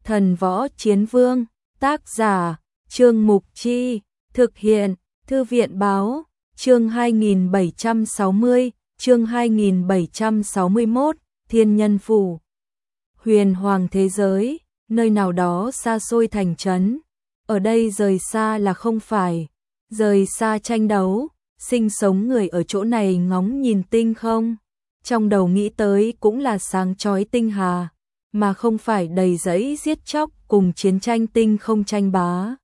Thần Võ Chiến Vương, tác giả, Trương Mục Chi, thực hiện, Thư viện Báo, chương 2760, chương 2761, Thiên Nhân Phủ. Huyền Hoàng thế giới, nơi nào đó xa xôi thành trấn. Ở đây rời xa là không phải, rời xa tranh đấu, sinh sống người ở chỗ này ngóng nhìn tinh không. Trong đầu nghĩ tới cũng là sáng chói tinh hà, mà không phải đầy rẫy giết chóc cùng chiến tranh tinh không tranh bá.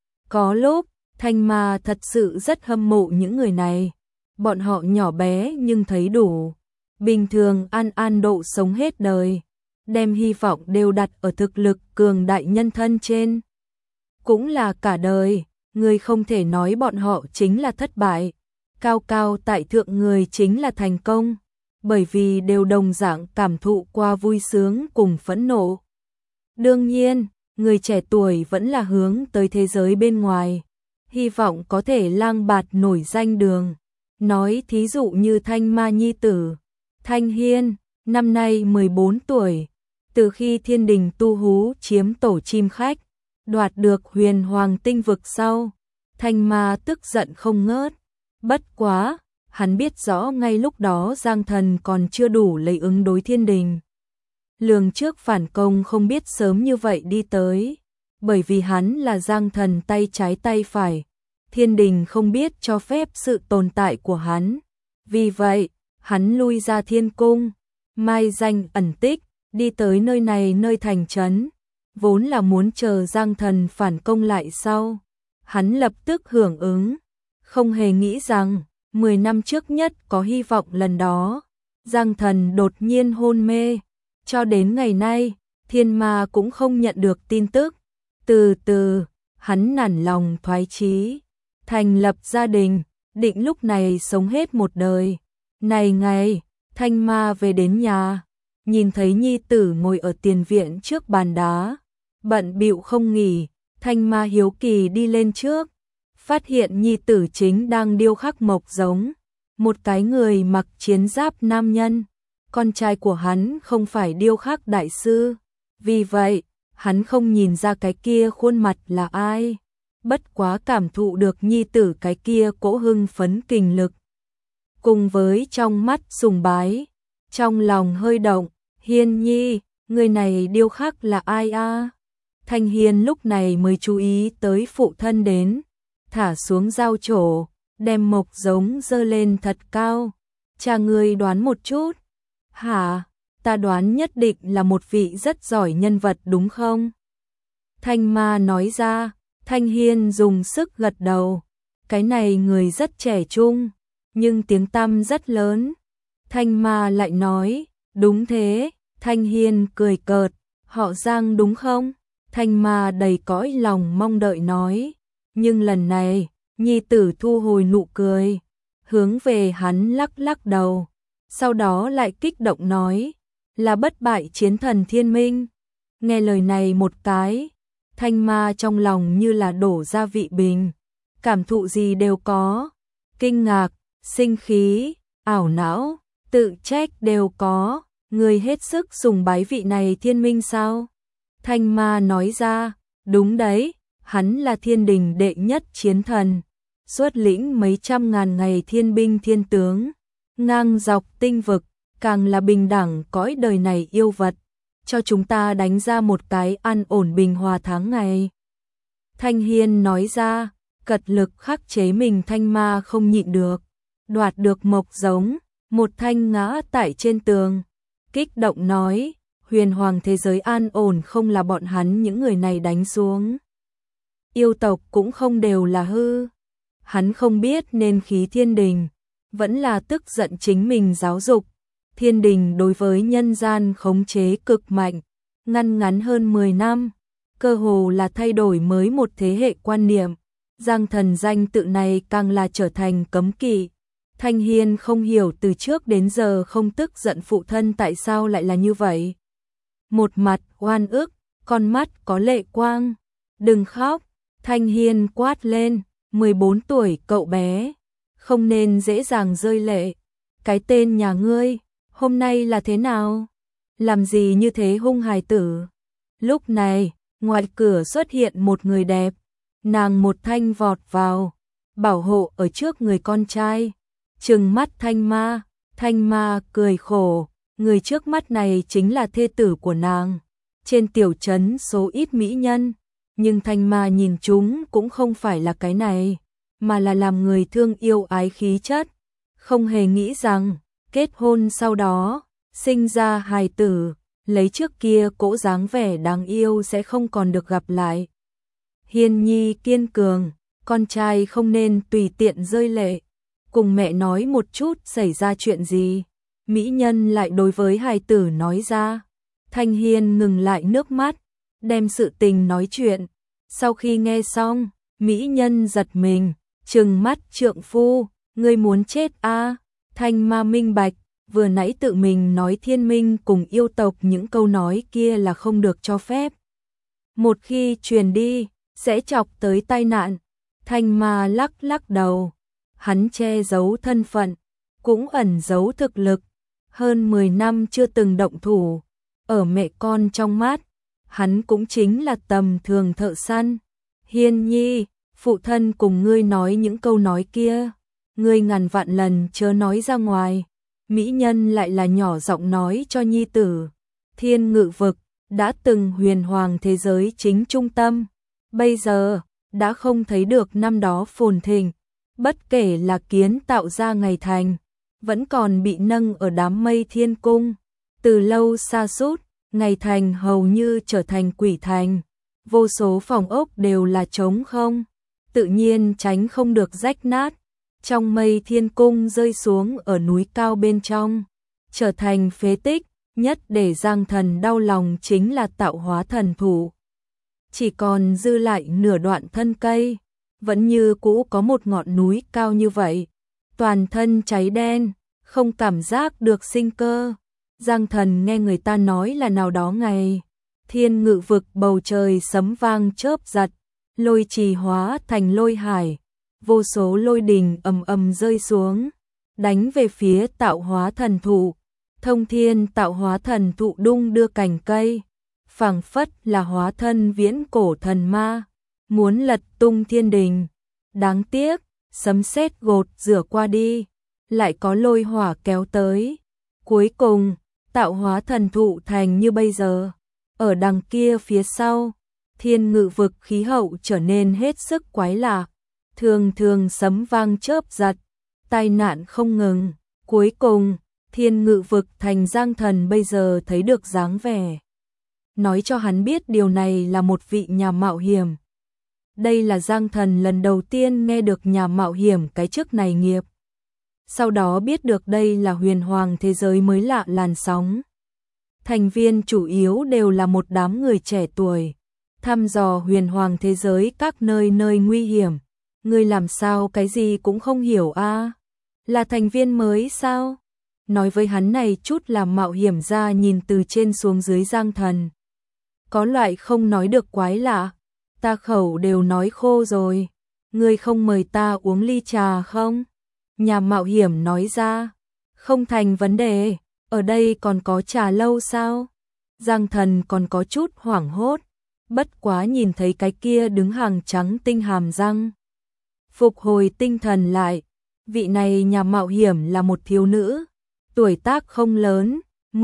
Có lúc, Thanh Ma thật sự rất hâm mộ những người này. Bọn họ nhỏ bé nhưng thấy đủ. Bình thường an an độ sống hết đời. Đem hy vọng đều đặt ở thực lực cường đại nhân thân trên. Cũng là cả đời, người không thể nói bọn họ chính là thất bại. Cao cao tại thượng người chính là thành công. Bởi vì đều đồng dạng cảm thụ qua vui sướng cùng phẫn nộ. Đương nhiên, người trẻ tuổi vẫn là hướng tới thế giới bên ngoài. Hy vọng có thể lang bạt nổi danh đường. Nói thí dụ như Thanh Ma nhi tử, Thanh Hiên, năm nay 14 tuổi. Từ khi Thiên Đình tu hú chiếm tổ chim khách, đoạt được Huyền Hoàng tinh vực sau, Thanh Ma tức giận không ngớt. Bất quá, hắn biết rõ ngay lúc đó Giang Thần còn chưa đủ lấy ứng đối Thiên Đình. Lường trước phản công không biết sớm như vậy đi tới, bởi vì hắn là Giang Thần tay trái tay phải. Thiên Đình không biết cho phép sự tồn tại của hắn. Vì vậy, hắn lui ra thiên cung, mai danh ẩn tích, đi tới nơi này nơi thành trấn. Vốn là muốn chờ Giang Thần phản công lại sau. Hắn lập tức hưởng ứng, không hề nghĩ rằng 10 năm trước nhất có hy vọng lần đó. Giang Thần đột nhiên hôn mê. Cho đến ngày nay, Thiên Ma cũng không nhận được tin tức. Từ từ, hắn nản lòng thoái chí, thành lập gia đình, định lúc này sống hết một đời. Này ngày, Thanh Ma về đến nhà, nhìn thấy nhi tử ngồi ở tiền viện trước bàn đá, bận bịu không nghỉ. Thanh Ma hiếu kỳ đi lên trước, phát hiện nhi tử chính đang điêu khắc mộc giống, một cái người mặc chiến giáp nam nhân. Con trai của hắn không phải điêu khắc đại sư, vì vậy, hắn không nhìn ra cái kia khuôn mặt là ai. Bất quá cảm thụ được nhi tử cái kia cỗ hưng phấn kình lực. Cùng với trong mắt sùng bái, trong lòng hơi động, Hiên nhi, người này điêu khắc là ai a? Thanh Hiên lúc này mới chú ý tới phụ thân đến, thả xuống dao trổ, đem mộc giống giơ lên thật cao. Cha ngươi đoán một chút. Hả, ta đoán nhất định là một vị rất giỏi nhân vật đúng không? Thanh Ma nói ra. Thanh Hiên dùng sức gật đầu. Cái này người rất trẻ trung, nhưng tiếng tăm rất lớn. Thanh Ma lại nói, đúng thế. Thanh Hiên cười cợt, họ Giang đúng không? Thanh Ma đầy cõi lòng mong đợi nói. Nhưng lần này, nhi tử thu hồi nụ cười, hướng về hắn lắc lắc đầu. Sau đó lại kích động nói, là bất bại chiến thần Thiên Minh. Nghe lời này một cái, Thanh Ma trong lòng như là đổ gia vị bình, cảm thụ gì đều có, kinh ngạc, sinh khí, ảo não, tự trách đều có. Người hết sức sùng bái vị này Thiên Minh sao? Thanh Ma nói ra, đúng đấy, hắn là Thiên Đình đệ nhất chiến thần, xuất lĩnh mấy trăm ngàn ngày thiên binh thiên tướng, ngang dọc tinh vực, càng là bình đẳng cõi đời này yêu vật, cho chúng ta đánh ra một cái an ổn bình hòa tháng ngày. Thanh Hiên nói ra, cật lực khắc chế mình. Thanh Ma không nhịn được, đoạt được mộc giống, một thanh ngã tại trên tường, kích động nói, Huyền Hoàng thế giới an ổn không là bọn hắn những người này đánh xuống. Yêu tộc cũng không đều là hư. Hắn không biết nên khí Thiên Đình, vẫn là tức giận chính mình giáo dục. Thiên Đình đối với nhân gian khống chế cực mạnh, ngăn ngắn hơn 10 năm, cơ hồ là thay đổi mới một thế hệ quan niệm. Giang Thần danh tự này càng là trở thành cấm kỵ. Thanh Hiên không hiểu từ trước đến giờ không tức giận phụ thân tại sao lại là như vậy. Một mặt oan ức, con mắt có lệ quang. Đừng khóc, Thanh Hiên quát lên, 14 tuổi cậu bé, không nên dễ dàng rơi lệ. Cái tên nhà ngươi, hôm nay là thế nào? Làm gì như thế hung hài tử? Lúc này, ngoài cửa xuất hiện một người đẹp, nàng một thanh vọt vào, bảo hộ ở trước người con trai, trừng mắt Thanh Ma cười khổ, người trước mắt này chính là thê tử của nàng. Trên tiểu trấn số ít mỹ nhân, nhưng Thanh Ma nhìn chúng cũng không phải là cái này, mà là làm người thương yêu ái khí chất, không hề nghĩ rằng kết hôn sau đó, sinh ra hài tử, lấy trước kia cỗ dáng vẻ đáng yêu sẽ không còn được gặp lại. Hiên Nhi kiên cường, con trai không nên tùy tiện rơi lệ, cùng mẹ nói một chút xảy ra chuyện gì. Mỹ nhân lại đối với hài tử nói ra. Thanh Hiên ngừng lại nước mắt, đem sự tình nói chuyện. Sau khi nghe xong, mỹ nhân giật mình, trừng mắt trượng phu, ngươi muốn chết a? Thanh Ma minh bạch, vừa nãy tự mình nói thiên minh cùng yêu tộc những câu nói kia là không được cho phép. Một khi truyền đi, sẽ chọc tới tai nạn. Thanh Ma lắc lắc đầu, hắn che giấu thân phận, cũng ẩn giấu thực lực. Hơn 10 năm chưa từng động thủ, ở mẹ con trong mắt, hắn cũng chính là tầm thường thợ săn. Hiên Nhi, phụ thân cùng ngươi nói những câu nói kia, ngươi ngàn vạn lần chớ nói ra ngoài. Mỹ nhân lại là nhỏ giọng nói cho nhi tử. Thiên Ngự Vực đã từng huyền hoàng thế giới chính trung tâm, bây giờ đã không thấy được năm đó phồn thịnh, bất kể là kiến tạo ra ngày thành, vẫn còn bị nâng ở đám mây thiên cung. Từ lâu xa sút, ngày thành hầu như trở thành quỷ thành, vô số phòng ốc đều là trống không, tự nhiên tránh không được rách nát. Trong mây thiên cung rơi xuống ở núi cao bên trong, trở thành phế tích. Nhất để Giang Thần đau lòng chính là tạo hóa thần thụ, chỉ còn dư lại nửa đoạn thân cây, vẫn như cũ có một ngọn núi cao như vậy, toàn thân cháy đen, không cảm giác được sinh cơ. Giang Thần nghe người ta nói là nào đó ngày, Thiên Ngự Vực bầu trời sấm vang chớp giật, lôi trì hóa thành lôi hải, vô số lôi đình ầm ầm rơi xuống, đánh về phía tạo hóa thần thụ. Thông Thiên tạo hóa thần thụ đung đưa cành cây, phảng phất là hóa thân viễn cổ thần ma, muốn lật tung thiên đình. Đáng tiếc, sấm sét gột rửa qua đi, lại có lôi hỏa kéo tới. Cuối cùng, tạo hóa thần thụ thành như bây giờ. Ở đằng kia phía sau, Thiên Ngự Vực khí hậu trở nên hết sức quái lạ, thường thường sấm vang chớp giật, tai nạn không ngừng. Cuối cùng, Thiên Ngự Vực thành Giang Thần bây giờ thấy được dáng vẻ. Nói cho hắn biết điều này là một vị nhà mạo hiểm. Đây là Giang Thần lần đầu tiên nghe được nhà mạo hiểm cái chức này nghiệp. Sau đó biết được đây là huyền hoàng thế giới mới lạ làn sóng. Thành viên chủ yếu đều là một đám người trẻ tuổi, thăm dò huyền hoàng thế giới các nơi nơi nguy hiểm. Ngươi làm sao cái gì cũng không hiểu a? Là thành viên mới sao? Nói với hắn này chút làm mạo hiểm ra nhìn từ trên xuống dưới Giang Thần. Có loại không nói được quái lạ, ta khẩu đều nói khô rồi, ngươi không mời ta uống ly trà không? Nhà mạo hiểm nói ra, không thành vấn đề, ở đây còn có trà lâu sao? Giang Thần còn có chút hoảng hốt, bất quá nhìn thấy cái kia đứng hàng trắng tinh hàm răng. Phục hồi tinh thần lại, vị này nhà mạo hiểm là một thiếu nữ, tuổi tác không lớn,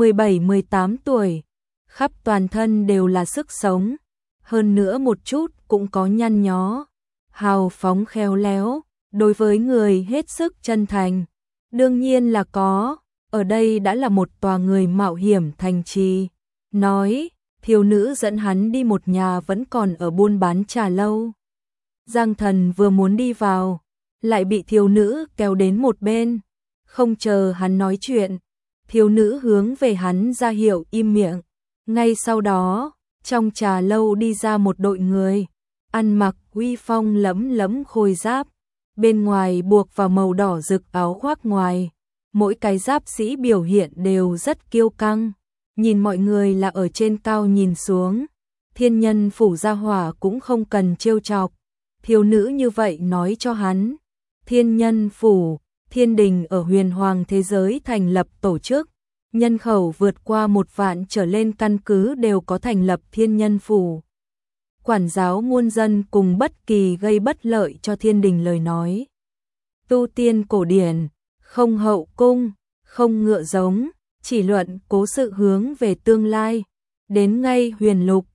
17-18 tuổi, khắp toàn thân đều là sức sống, hơn nữa một chút cũng có nhăn nhó, hào phóng khéo léo, đối với người hết sức chân thành. Đương nhiên là có, ở đây đã là một tòa người mạo hiểm thành trì. Nói, thiếu nữ dẫn hắn đi một nhà vẫn còn ở buôn bán trà lâu. Giang Thần vừa muốn đi vào, lại bị thiếu nữ kéo đến một bên. Không chờ hắn nói chuyện, thiếu nữ hướng về hắn ra hiệu im miệng. Ngay sau đó, trong trà lâu đi ra một đội người, ăn mặc uy phong lẫm lẫm khôi giáp, bên ngoài buộc vào màu đỏ rực áo khoác ngoài. Mỗi cái giáp sĩ biểu hiện đều rất kiêu căng, nhìn mọi người là ở trên cao nhìn xuống. Thiên Nhân phủ gia hỏa cũng không cần trêu chọc. Thiếu nữ như vậy nói cho hắn, Thiên Nhân phủ, thiên đình ở huyền hoàng thế giới thành lập tổ chức, nhân khẩu vượt qua 1 vạn trở lên căn cứ đều có thành lập thiên nhân phủ. Quản giáo muôn dân cùng bất kỳ gây bất lợi cho thiên đình lời nói. Tu tiên cổ điển, không hậu cung, không ngựa giống, chỉ luận cố sự hướng về tương lai. Đến ngay huyền lục,